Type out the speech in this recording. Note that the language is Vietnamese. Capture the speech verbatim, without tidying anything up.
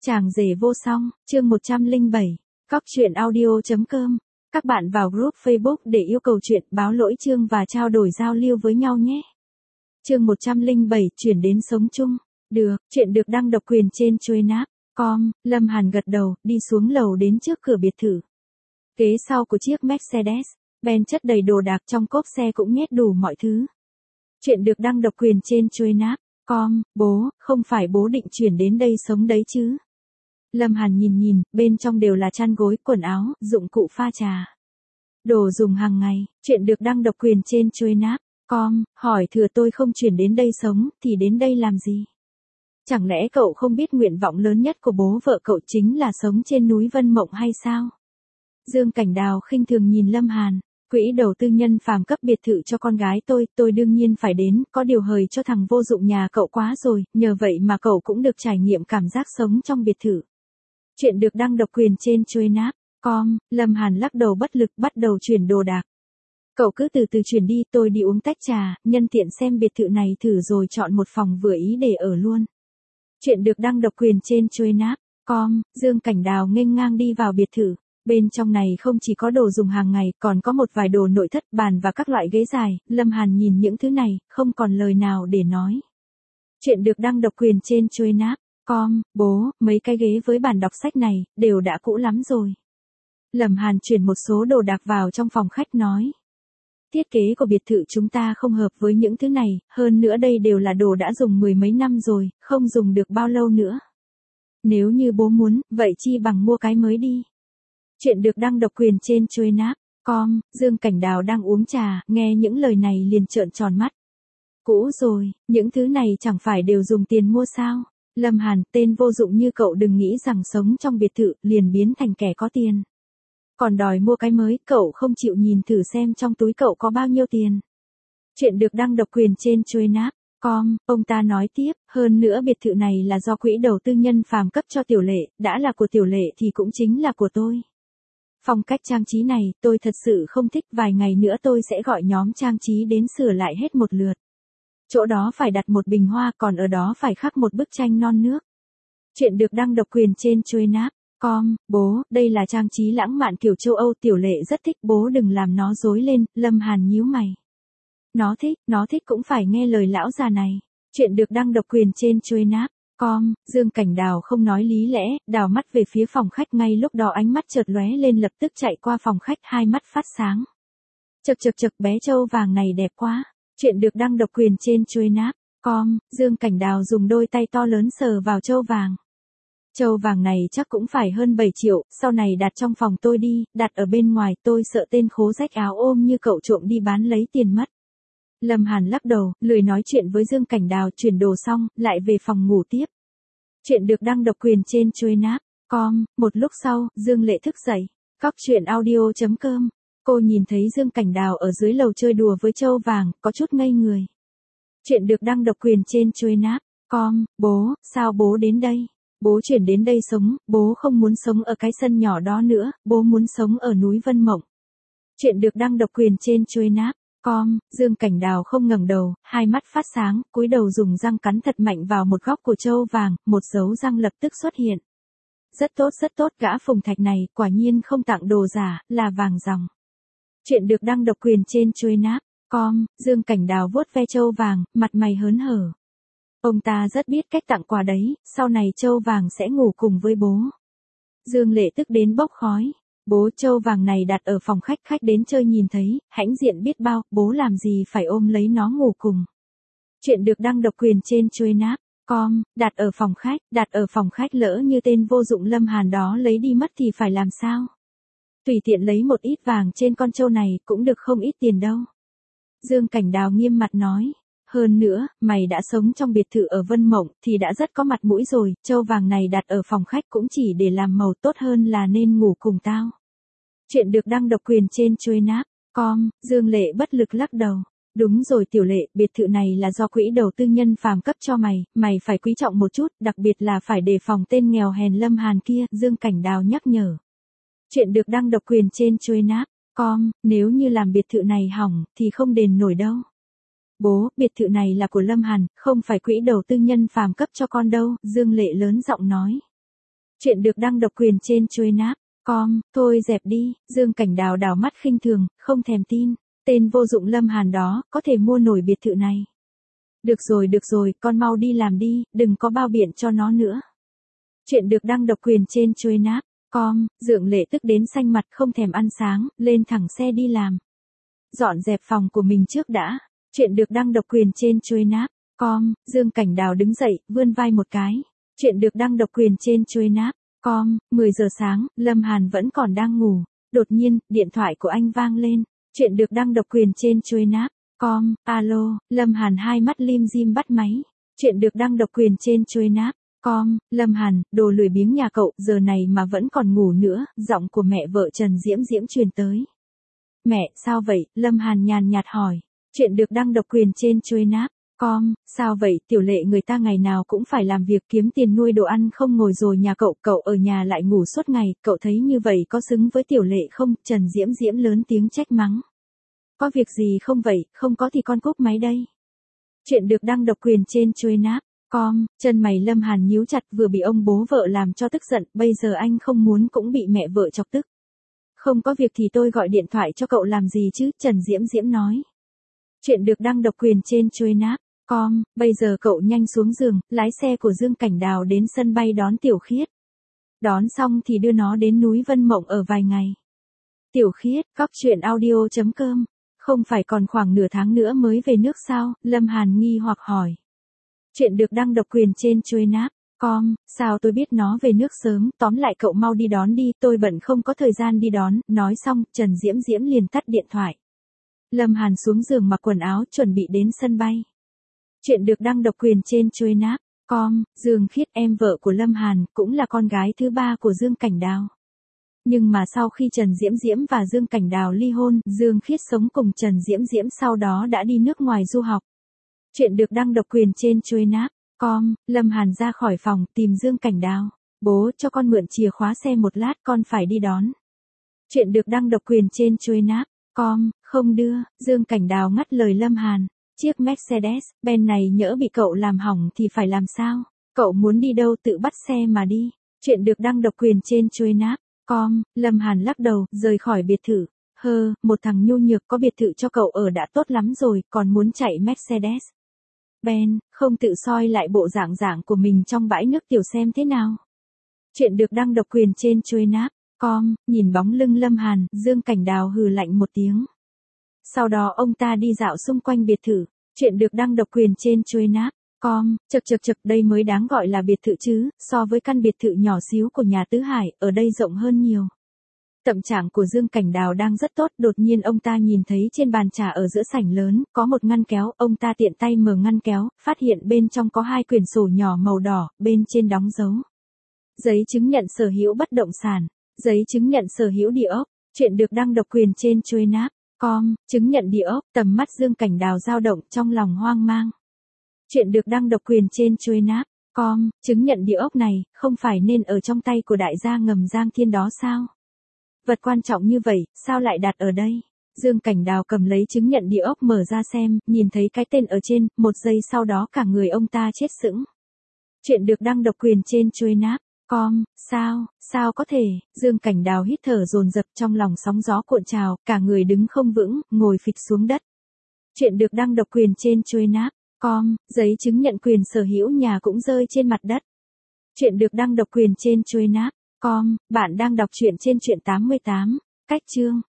Chàng rể vô song, chương một trăm lẻ bảy, cóc truyện audio chấm com. Các bạn vào group Facebook để yêu cầu chuyện, báo lỗi chương và trao đổi giao lưu với nhau nhé. Chương một trăm lẻ bảy, chuyển đến sống chung. Được, chuyện được đăng độc quyền trên chuối náp chấm com. Lâm Hàn gật đầu, đi xuống lầu đến trước cửa biệt thự. Kế sau của chiếc Mercedes Benz chất đầy đồ đạc, trong cốp xe cũng nhét đủ mọi thứ. Chuyện được đăng độc quyền trên chuối náp chấm com. Bố, không phải bố định chuyển đến đây sống đấy chứ? Lâm Hàn nhìn nhìn, bên trong đều là chăn gối, quần áo, dụng cụ pha trà, đồ dùng hàng ngày. Chuyện được đăng độc quyền trên chuối náp chấm com. Hỏi thừa tôi không chuyển đến đây sống, thì đến đây làm gì? Chẳng lẽ cậu không biết nguyện vọng lớn nhất của bố vợ cậu chính là sống trên núi Vân Mộng hay sao? Dương Cảnh Đào khinh thường nhìn Lâm Hàn. Quỹ đầu tư nhân phàm cấp biệt thự cho con gái tôi, tôi đương nhiên phải đến, có điều hời cho thằng vô dụng nhà cậu quá rồi, nhờ vậy mà cậu cũng được trải nghiệm cảm giác sống trong biệt thự. Chuyện được đăng độc quyền trên chuối náp chấm com. Lâm Hàn lắc đầu bất lực, bắt đầu chuyển đồ đạc. Cậu cứ từ từ chuyển đi, tôi đi uống tách trà, nhân tiện xem biệt thự này thử rồi chọn một phòng vừa ý để ở luôn. Chuyện được đăng độc quyền trên chuối náp chấm com. Dương Cảnh Đào nghênh ngang đi vào biệt thự. Bên trong này không chỉ có đồ dùng hàng ngày, còn có một vài đồ nội thất, bàn và các loại ghế dài. Lâm Hàn nhìn những thứ này, không còn lời nào để nói. Chuyện được đăng độc quyền trên chuối náp chấm com. Bố, mấy cái ghế với bàn đọc sách này, đều đã cũ lắm rồi. Lâm Hàn chuyển một số đồ đạc vào trong phòng khách nói. Thiết kế của biệt thự chúng ta không hợp với những thứ này, hơn nữa đây đều là đồ đã dùng mười mấy năm rồi, không dùng được bao lâu nữa. Nếu như bố muốn, vậy chi bằng mua cái mới đi. Chuyện được đăng độc quyền trên chuối náp chấm com. Dương Cảnh Đào đang uống trà, nghe những lời này liền trợn tròn mắt. Cũ rồi, những thứ này chẳng phải đều dùng tiền mua sao? Lâm Hàn, tên vô dụng như cậu đừng nghĩ rằng sống trong biệt thự liền biến thành kẻ có tiền. Còn đòi mua cái mới, cậu không chịu nhìn thử xem trong túi cậu có bao nhiêu tiền. Chuyện được đăng độc quyền trên chuối náp chấm com. Ông ta nói tiếp, hơn nữa biệt thự này là do quỹ đầu tư nhân phàm cấp cho Tiểu Lệ, đã là của Tiểu Lệ thì cũng chính là của tôi. Phong cách trang trí này, tôi thật sự không thích, vài ngày nữa tôi sẽ gọi nhóm trang trí đến sửa lại hết một lượt. Chỗ đó phải đặt một bình hoa, còn ở đó phải khắc một bức tranh non nước. Chuyện được đăng độc quyền trên chuối náp chấm com. Bố, đây là trang trí lãng mạn kiểu châu Âu, Tiểu Lệ rất thích, bố đừng làm nó rối lên. Lâm Hàn nhíu mày. Nó thích, nó thích cũng phải nghe lời lão già này. Chuyện được đăng độc quyền trên chuối náp chấm com. Dương Cảnh Đào không nói lý lẽ, đào mắt về phía phòng khách, ngay lúc đó ánh mắt chợt lóe lên, lập tức chạy qua phòng khách, hai mắt phát sáng. Chậc chậc chậc, bé trâu vàng này đẹp quá. Chuyện được đăng độc quyền trên chuối náp chấm com. Dương Cảnh Đào dùng đôi tay to lớn sờ vào trâu vàng. Trâu vàng này chắc cũng phải hơn bảy triệu, sau này đặt trong phòng tôi đi, đặt ở bên ngoài tôi sợ tên khố rách áo ôm như cậu trộm đi bán lấy tiền mất. Lâm Hàn lắc đầu, lười nói chuyện với Dương Cảnh Đào, chuyển đồ xong, lại về phòng ngủ tiếp. Chuyện được đăng độc quyền trên chuối náp chấm com. Một lúc sau, Dương Lệ thức dậy. Cóc truyện audio chấm com. Cô nhìn thấy Dương Cảnh Đào ở dưới lầu chơi đùa với trâu vàng, có chút ngây người. Chuyện được đăng độc quyền trên chuối náp chấm com. Bố, sao bố đến đây? Bố chuyển đến đây sống, bố không muốn sống ở cái sân nhỏ đó nữa, bố muốn sống ở núi Vân Mộng. Chuyện được đăng độc quyền trên chuối náp chấm com. Dương Cảnh Đào không ngẩng đầu, hai mắt phát sáng, cúi đầu dùng răng cắn thật mạnh vào một góc của trâu vàng, một dấu răng lập tức xuất hiện. Rất tốt rất tốt, gã phùng thạch này, quả nhiên không tặng đồ giả, là vàng ròng. Chuyện được đăng độc quyền trên chuối náp chấm com. Dương Cảnh Đào vuốt ve trâu vàng, mặt mày hớn hở. Ông ta rất biết cách tặng quà đấy, sau này trâu vàng sẽ ngủ cùng với bố. Dương Lệ tức đến bốc khói. Bố, trâu vàng này đặt ở phòng khách, khách đến chơi nhìn thấy, hãnh diện biết bao, bố làm gì phải ôm lấy nó ngủ cùng. Chuyện được đăng độc quyền trên chuối náp chấm com. Đặt ở phòng khách, đặt ở phòng khách, lỡ như tên vô dụng Lâm Hàn đó lấy đi mất thì phải làm sao? Tùy tiện lấy một ít vàng trên con trâu này, cũng được không ít tiền đâu. Dương Cảnh Đào nghiêm mặt nói. Hơn nữa, mày đã sống trong biệt thự ở Vân Mộng, thì đã rất có mặt mũi rồi, trâu vàng này đặt ở phòng khách cũng chỉ để làm màu, tốt hơn là nên ngủ cùng tao. Chuyện được đăng độc quyền trên chuối náp chấm com. Dương Lệ bất lực lắc đầu. Đúng rồi Tiểu Lệ, biệt thự này là do quỹ đầu tư nhân phàm cấp cho mày, mày phải quý trọng một chút, đặc biệt là phải đề phòng tên nghèo hèn Lâm Hàn kia, Dương Cảnh Đào nhắc nhở. Chuyện được đăng độc quyền trên chuối náp chấm com. Nếu như làm biệt thự này hỏng, thì không đền nổi đâu. Bố, biệt thự này là của Lâm Hàn, không phải quỹ đầu tư nhân phàm cấp cho con đâu, Dương Lệ lớn giọng nói. Chuyện được đăng độc quyền trên chuôi náp. Com, thôi dẹp đi, Dương Cảnh Đào đảo mắt khinh thường, không thèm tin. Tên vô dụng Lâm Hàn đó, có thể mua nổi biệt thự này. Được rồi được rồi, con mau đi làm đi, đừng có bao biện cho nó nữa. Chuyện được đăng độc quyền trên chuôi náp. Com, Dượng Lệ tức đến xanh mặt không thèm ăn sáng, lên thẳng xe đi làm. Dọn dẹp phòng của mình trước đã. Chuyện được đăng độc quyền trên chuôi náp. Com, Dương Cảnh Đào đứng dậy, vươn vai một cái. Chuyện được đăng độc quyền trên chuôi náp. Com, mười giờ sáng, Lâm Hàn vẫn còn đang ngủ. Đột nhiên, điện thoại của anh vang lên. Chuyện được đăng độc quyền trên chuôi náp. Com, alo, Lâm Hàn hai mắt lim dim bắt máy. Chuyện được đăng độc quyền trên chuôi náp. Com, Lâm Hàn, đồ lười biếng nhà cậu, giờ này mà vẫn còn ngủ nữa, giọng của mẹ vợ Trần Diễm Diễm truyền tới. Mẹ, sao vậy? Lâm Hàn nhàn nhạt hỏi. Chuyện được đăng độc quyền trên chuôi náp. Com, sao vậy? Tiểu Lệ người ta ngày nào cũng phải làm việc kiếm tiền nuôi đồ ăn không ngồi rồi nhà cậu, cậu ở nhà lại ngủ suốt ngày, cậu thấy như vậy có xứng với Tiểu Lệ không? Trần Diễm Diễm lớn tiếng trách mắng. Có việc gì không vậy, không có thì con cúp máy đây. Chuyện được đăng độc quyền trên chuôi náp. Com, chân mày Lâm Hàn nhíu chặt, vừa bị ông bố vợ làm cho tức giận, bây giờ anh không muốn cũng bị mẹ vợ chọc tức. Không có việc thì tôi gọi điện thoại cho cậu làm gì chứ, Trần Diễm Diễm nói. Chuyện được đăng độc quyền trên chuôi náp. Com, bây giờ cậu nhanh xuống giường, lái xe của Dương Cảnh Đào đến sân bay đón Tiểu Khiết. Đón xong thì đưa nó đến núi Vân Mộng ở vài ngày. Tiểu Khiết, cóc truyện audio chấm com. Không phải còn khoảng nửa tháng nữa mới về nước sao? Lâm Hàn nghi hoặc hỏi. Chuyện được đăng độc quyền trên chuôi náp. Com, sao tôi biết nó về nước sớm, tóm lại cậu mau đi đón đi, tôi bận không có thời gian đi đón. Nói xong, Trần Diễm Diễm liền tắt điện thoại. Lâm Hàn xuống giường mặc quần áo chuẩn bị đến sân bay. Chuyện được đăng độc quyền trên chuôi náp. Com, Dương Khiết em vợ của Lâm Hàn, cũng là con gái thứ ba của Dương Cảnh Đào. Nhưng mà sau khi Trần Diễm Diễm và Dương Cảnh Đào ly hôn, Dương Khiết sống cùng Trần Diễm Diễm sau đó đã đi nước ngoài du học. Chuyện được đăng độc quyền trên chuôi náp. Com, Lâm Hàn ra khỏi phòng tìm Dương Cảnh Đào. Bố cho con mượn chìa khóa xe một lát, con phải đi đón. Chuyện được đăng độc quyền trên chuôi náp. Com, không đưa, Dương Cảnh Đào ngắt lời Lâm Hàn. Chiếc Mercedes-Benz này nhỡ bị cậu làm hỏng thì phải làm sao? Cậu muốn đi đâu tự bắt xe mà đi. Chuyện được đăng độc quyền trên chuôi náp. Com, Lâm Hàn lắc đầu, rời khỏi biệt thự. Hơ, một thằng nhu nhược có biệt thự cho cậu ở đã tốt lắm rồi, còn muốn chạy Mercedes-Benz, không tự soi lại bộ dạng dạng của mình trong bãi nước tiểu xem thế nào. Chuyện được đăng độc quyền trên chuôi náp. Com, nhìn bóng lưng Lâm Hàn, Dương Cảnh Đào hừ lạnh một tiếng. Sau đó ông ta đi dạo xung quanh biệt thự. Chuyện được đăng độc quyền trên chuôi náp. Com, chật chật chật, đây mới đáng gọi là biệt thự chứ, so với căn biệt thự nhỏ xíu của nhà Tứ Hải, ở đây rộng hơn nhiều. Tâm trạng của Dương Cảnh Đào đang rất tốt, đột nhiên ông ta nhìn thấy trên bàn trà ở giữa sảnh lớn, có một ngăn kéo, ông ta tiện tay mở ngăn kéo, phát hiện bên trong có hai quyển sổ nhỏ màu đỏ, bên trên đóng dấu. Giấy chứng nhận sở hữu bất động sản, giấy chứng nhận sở hữu địa ốc, chuyện được đăng độc quyền trên chuôi náp. Com, chứng nhận địa ốc, tầm mắt Dương Cảnh Đào dao động trong lòng hoang mang. Chuyện được đăng độc quyền trên chuôi náp. Com, chứng nhận địa ốc này, không phải nên ở trong tay của đại gia ngầm Giang Thiên đó sao? Vật quan trọng như vậy, sao lại đặt ở đây? Dương Cảnh Đào cầm lấy chứng nhận địa ốc mở ra xem, nhìn thấy cái tên ở trên, một giây sau đó cả người ông ta chết sững. Chuyện được đăng độc quyền trên chuôi náp. Com, sao, sao có thể? Dương Cảnh Đào hít thở dồn dập trong lòng sóng gió cuộn trào, cả người đứng không vững, ngồi phịch xuống đất. Chuyện được đăng độc quyền trên chuôi náp. Com, giấy chứng nhận quyền sở hữu nhà cũng rơi trên mặt đất. Chuyện được đăng độc quyền trên chuôi náp. Com, bạn đang đọc truyện trên truyện tám mươi tám, cách chương.